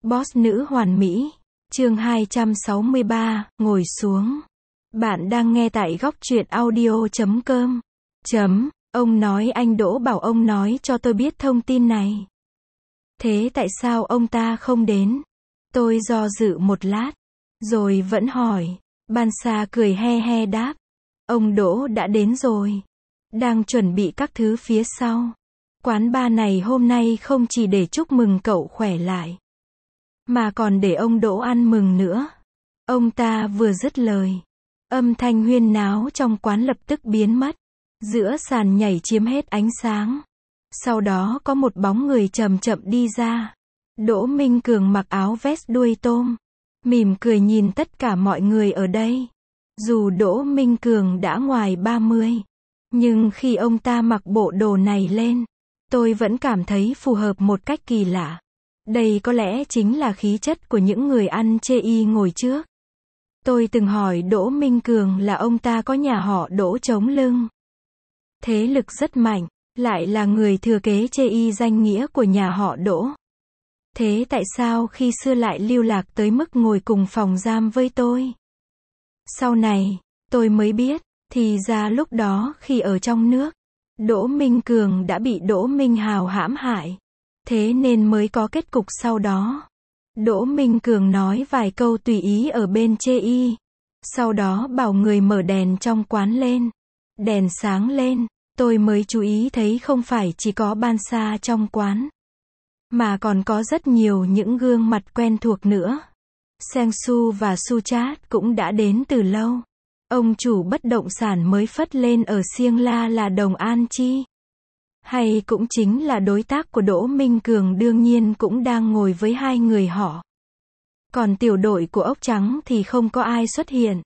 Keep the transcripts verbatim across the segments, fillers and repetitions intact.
Boss nữ hoàn mỹ. Chương hai trăm sáu mươi ba, ngồi xuống. Bạn đang nghe tại góc truyện audio chấm com. Chấm, ông nói anh Đỗ bảo ông nói cho tôi biết thông tin này. Thế tại sao ông ta không đến? Tôi do dự một lát, rồi vẫn hỏi. Ban Sa cười he he đáp. Ông Đỗ đã đến rồi. Đang chuẩn bị các thứ phía sau. Quán bar này hôm nay không chỉ để chúc mừng cậu khỏe lại, mà còn để ông Đỗ ăn mừng nữa. Ông ta vừa dứt lời, âm thanh huyên náo trong quán lập tức biến mất. Giữa sàn nhảy chiếm hết ánh sáng. Sau đó có một bóng người chậm chậm đi ra. Đỗ Minh Cường mặc áo vest đuôi tôm, mỉm cười nhìn tất cả mọi người ở đây. Dù Đỗ Minh Cường đã ngoài ba mươi, nhưng khi ông ta mặc bộ đồ này lên, tôi vẫn cảm thấy phù hợp một cách kỳ lạ. Đây có lẽ chính là khí chất của những người ăn chê y ngồi trước. Tôi từng hỏi Đỗ Minh Cường là ông ta có nhà họ Đỗ chống lưng, thế lực rất mạnh, lại là người thừa kế chê y danh nghĩa của nhà họ Đỗ. Thế tại sao khi xưa lại lưu lạc tới mức ngồi cùng phòng giam với tôi? Sau này, tôi mới biết, thì ra lúc đó khi ở trong nước, Đỗ Minh Cường đã bị Đỗ Minh Hào hãm hại. Thế nên mới có kết cục sau đó. Đỗ Minh Cường nói vài câu tùy ý ở bên chê y. Sau đó bảo người mở đèn trong quán lên. Đèn sáng lên, tôi mới chú ý thấy không phải chỉ có Ban Sa trong quán, mà còn có rất nhiều những gương mặt quen thuộc nữa. Seng Su và Su Chat cũng đã đến từ lâu. Ông chủ bất động sản mới phất lên ở Siêng La là Đồng An Chi, hay cũng chính là đối tác của Đỗ Minh Cường, đương nhiên cũng đang ngồi với hai người họ. Còn tiểu đội của ốc trắng thì không có ai xuất hiện.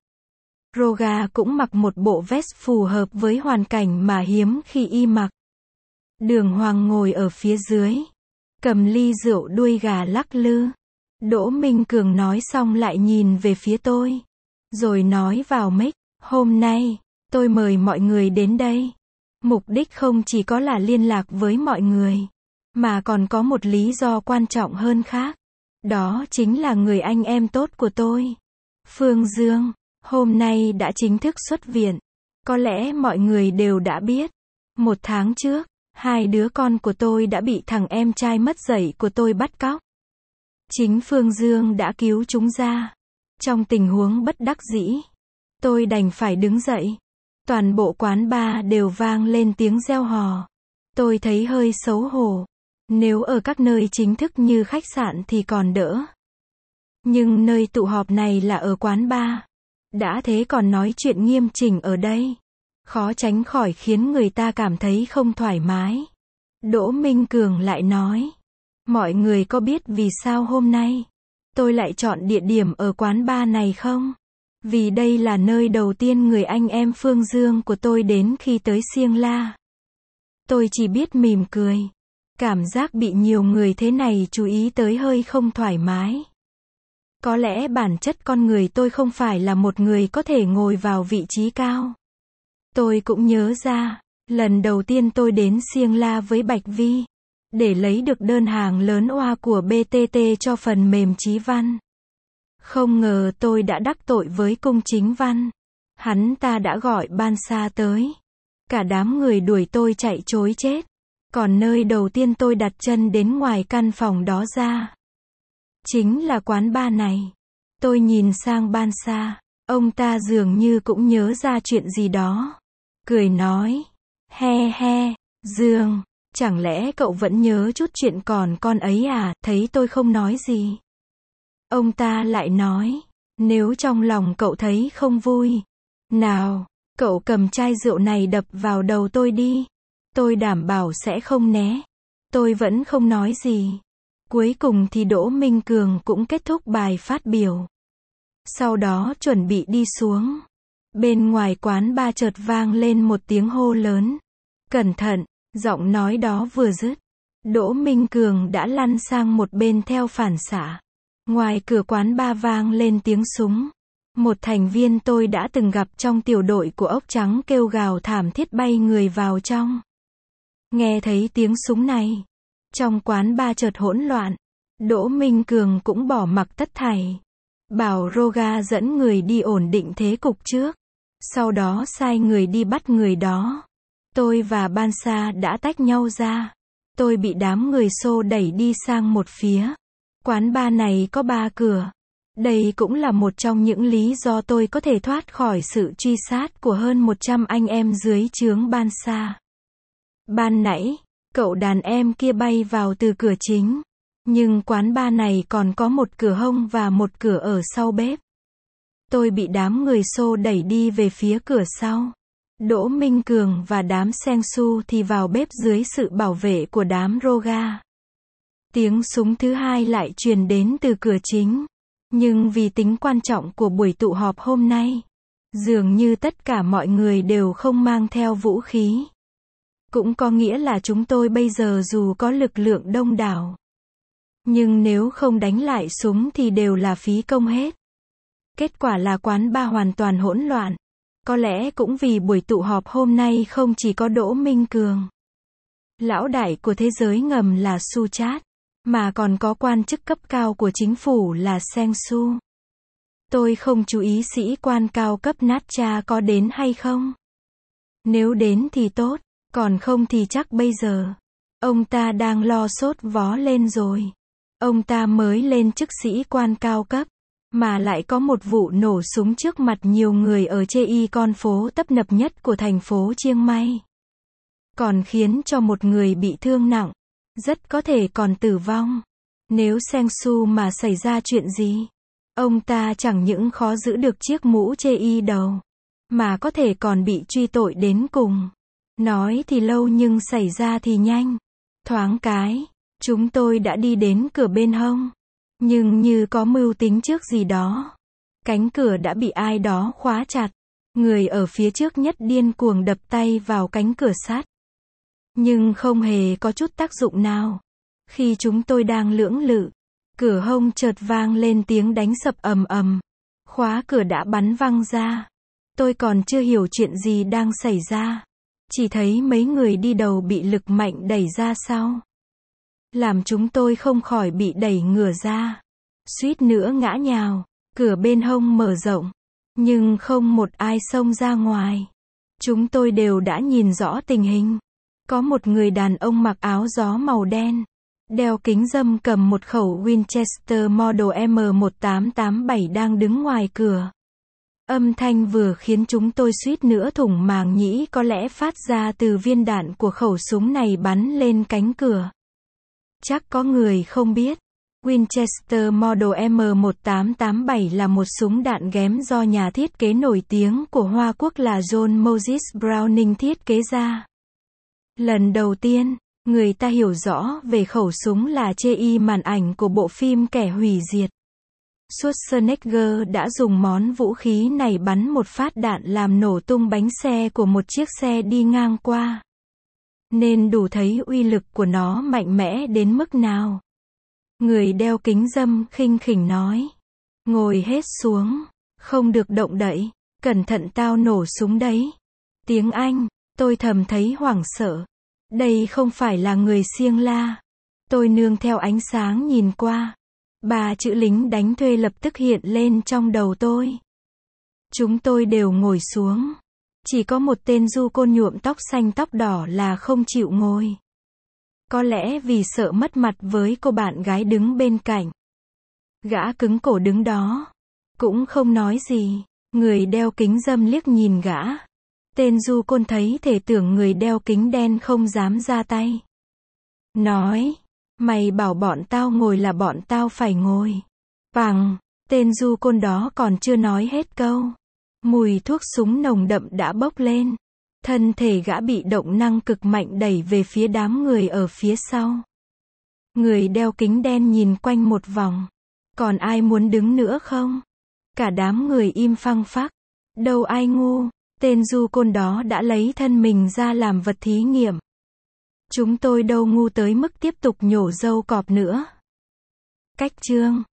Roga cũng mặc một bộ vest phù hợp với hoàn cảnh mà hiếm khi y mặc. Đường Hoàng ngồi ở phía dưới, cầm ly rượu đuôi gà lắc lư. Đỗ Minh Cường nói xong lại nhìn về phía tôi, rồi nói vào mic, hôm nay, tôi mời mọi người đến đây. Mục đích không chỉ có là liên lạc với mọi người, mà còn có một lý do quan trọng hơn khác. Đó chính là người anh em tốt của tôi, Phương Dương, hôm nay đã chính thức xuất viện. Có lẽ mọi người đều đã biết, một tháng trước, hai đứa con của tôi đã bị thằng em trai mất dạy của tôi bắt cóc. Chính Phương Dương đã cứu chúng ra. Trong tình huống bất đắc dĩ, tôi đành phải đứng dậy. Toàn bộ quán bar đều vang lên tiếng reo hò. Tôi thấy hơi xấu hổ. Nếu ở các nơi chính thức như khách sạn thì còn đỡ. Nhưng nơi tụ họp này là ở quán bar. Đã thế còn nói chuyện nghiêm chỉnh ở đây, khó tránh khỏi khiến người ta cảm thấy không thoải mái. Đỗ Minh Cường lại nói, mọi người có biết vì sao hôm nay tôi lại chọn địa điểm ở quán bar này không? Vì đây là nơi đầu tiên người anh em Phương Dương của tôi đến khi tới Siêng La. Tôi chỉ biết mỉm cười. Cảm giác bị nhiều người thế này chú ý tới hơi không thoải mái. Có lẽ bản chất con người tôi không phải là một người có thể ngồi vào vị trí cao. Tôi cũng nhớ ra, lần đầu tiên tôi đến Siêng La với Bạch Vi, để lấy được đơn hàng lớn oa của bê tê tê cho phần mềm Chí Văn. Không ngờ tôi đã đắc tội với Cung Chính Văn. Hắn ta đã gọi Ban Sa tới. Cả đám người đuổi tôi chạy trối chết. Còn nơi đầu tiên tôi đặt chân đến ngoài căn phòng đó ra, chính là quán bar này. Tôi nhìn sang Ban Sa. Ông ta dường như cũng nhớ ra chuyện gì đó. Cười nói, he he, Dương, chẳng lẽ cậu vẫn nhớ chút chuyện còn con ấy à? Thấy tôi không nói gì, ông ta lại nói, nếu trong lòng cậu thấy không vui, nào, cậu cầm chai rượu này đập vào đầu tôi đi. Tôi đảm bảo sẽ không né. Tôi vẫn không nói gì. Cuối cùng thì Đỗ Minh Cường cũng kết thúc bài phát biểu. Sau đó chuẩn bị đi xuống. Bên ngoài quán bar chợt vang lên một tiếng hô lớn. Cẩn thận, giọng nói đó vừa dứt, Đỗ Minh Cường đã lăn sang một bên theo phản xạ. Ngoài cửa quán bar vang lên tiếng súng. Một thành viên tôi đã từng gặp trong tiểu đội của ốc trắng kêu gào thảm thiết bay người vào trong. Nghe thấy tiếng súng này, trong quán bar chợt hỗn loạn. Đỗ Minh Cường cũng bỏ mặc tất thảy. Bảo Roga dẫn người đi ổn định thế cục trước. Sau đó sai người đi bắt người đó. Tôi và Bansa đã tách nhau ra. Tôi bị đám người xô đẩy đi sang một phía. Quán bar này có ba cửa. Đây cũng là một trong những lý do tôi có thể thoát khỏi sự truy sát của hơn một trăm anh em dưới trướng Bansa. Ban nãy, cậu đàn em kia bay vào từ cửa chính. Nhưng quán bar này còn có một cửa hông và một cửa ở sau bếp. Tôi bị đám người xô đẩy đi về phía cửa sau. Đỗ Minh Cường và đám Seng Su thì vào bếp dưới sự bảo vệ của đám Roga. Tiếng súng thứ hai lại truyền đến từ cửa chính. Nhưng vì tính quan trọng của buổi tụ họp hôm nay, dường như tất cả mọi người đều không mang theo vũ khí. Cũng có nghĩa là chúng tôi bây giờ dù có lực lượng đông đảo, nhưng nếu không đánh lại súng thì đều là phí công hết. Kết quả là quán bar hoàn toàn hỗn loạn. Có lẽ cũng vì buổi tụ họp hôm nay không chỉ có Đỗ Minh Cường, lão đại của thế giới ngầm là Suchat, mà còn có quan chức cấp cao của chính phủ là Seng Su. Tôi không chú ý sĩ quan cao cấp Natcha có đến hay không. Nếu đến thì tốt, còn không thì chắc bây giờ ông ta đang lo sốt vó lên rồi. Ông ta mới lên chức sĩ quan cao cấp, mà lại có một vụ nổ súng trước mặt nhiều người ở Chei, con phố tấp nập nhất của thành phố Chiang Mai. Còn khiến cho một người bị thương nặng, rất có thể còn tử vong. Nếu Seng Su mà xảy ra chuyện gì, ông ta chẳng những khó giữ được chiếc mũ Chei đầu, mà có thể còn bị truy tội đến cùng. Nói thì lâu nhưng xảy ra thì nhanh. Thoáng cái, chúng tôi đã đi đến cửa bên hông. Nhưng như có mưu tính trước gì đó. Cánh cửa đã bị ai đó khóa chặt. Người ở phía trước nhất điên cuồng đập tay vào cánh cửa sắt. Nhưng không hề có chút tác dụng nào. Khi chúng tôi đang lưỡng lự, cửa hông chợt vang lên tiếng đánh sập ầm ầm. Khóa cửa đã bắn văng ra. Tôi còn chưa hiểu chuyện gì đang xảy ra. Chỉ thấy mấy người đi đầu bị lực mạnh đẩy ra sau. Làm chúng tôi không khỏi bị đẩy ngửa ra. Suýt nữa ngã nhào. Cửa bên hông mở rộng. Nhưng không một ai xông ra ngoài. Chúng tôi đều đã nhìn rõ tình hình. Có một người đàn ông mặc áo gió màu đen, đeo kính râm cầm một khẩu Winchester Model M một tám tám bảy đang đứng ngoài cửa. Âm thanh vừa khiến chúng tôi suýt nữa thủng màng nhĩ có lẽ phát ra từ viên đạn của khẩu súng này bắn lên cánh cửa. Chắc có người không biết, Winchester Model M một tám tám bảy là một súng đạn ghém do nhà thiết kế nổi tiếng của Hoa Quốc là John Moses Browning thiết kế ra. Lần đầu tiên, người ta hiểu rõ về khẩu súng là Chei màn ảnh của bộ phim Kẻ hủy diệt. Schwarzenegger đã dùng món vũ khí này bắn một phát đạn làm nổ tung bánh xe của một chiếc xe đi ngang qua. Nên đủ thấy uy lực của nó mạnh mẽ đến mức nào. Người đeo kính râm khinh khỉnh nói. Ngồi hết xuống, không được động đậy, cẩn thận tao nổ súng đấy. Tiếng Anh, tôi thầm thấy hoảng sợ. Đây không phải là người Siêng La. Tôi nương theo ánh sáng nhìn qua. Ba chữ lính đánh thuê lập tức hiện lên trong đầu tôi. Chúng tôi đều ngồi xuống. Chỉ có một tên du côn nhuộm tóc xanh tóc đỏ là không chịu ngồi. Có lẽ vì sợ mất mặt với cô bạn gái đứng bên cạnh. Gã cứng cổ đứng đó. Cũng không nói gì. Người đeo kính râm liếc nhìn gã. Tên du côn thấy thể tưởng người đeo kính đen không dám ra tay. Nói. Mày bảo bọn tao ngồi là bọn tao phải ngồi. Bằng, tên du côn đó còn chưa nói hết câu. Mùi thuốc súng nồng đậm đã bốc lên. Thân thể gã bị động năng cực mạnh đẩy về phía đám người ở phía sau. Người đeo kính đen nhìn quanh một vòng. Còn ai muốn đứng nữa không? Cả đám người im phăng phắc. Đâu ai ngu, tên du côn đó đã lấy thân mình ra làm vật thí nghiệm. Chúng tôi đâu ngu tới mức tiếp tục nhổ râu cọp nữa. Cách chương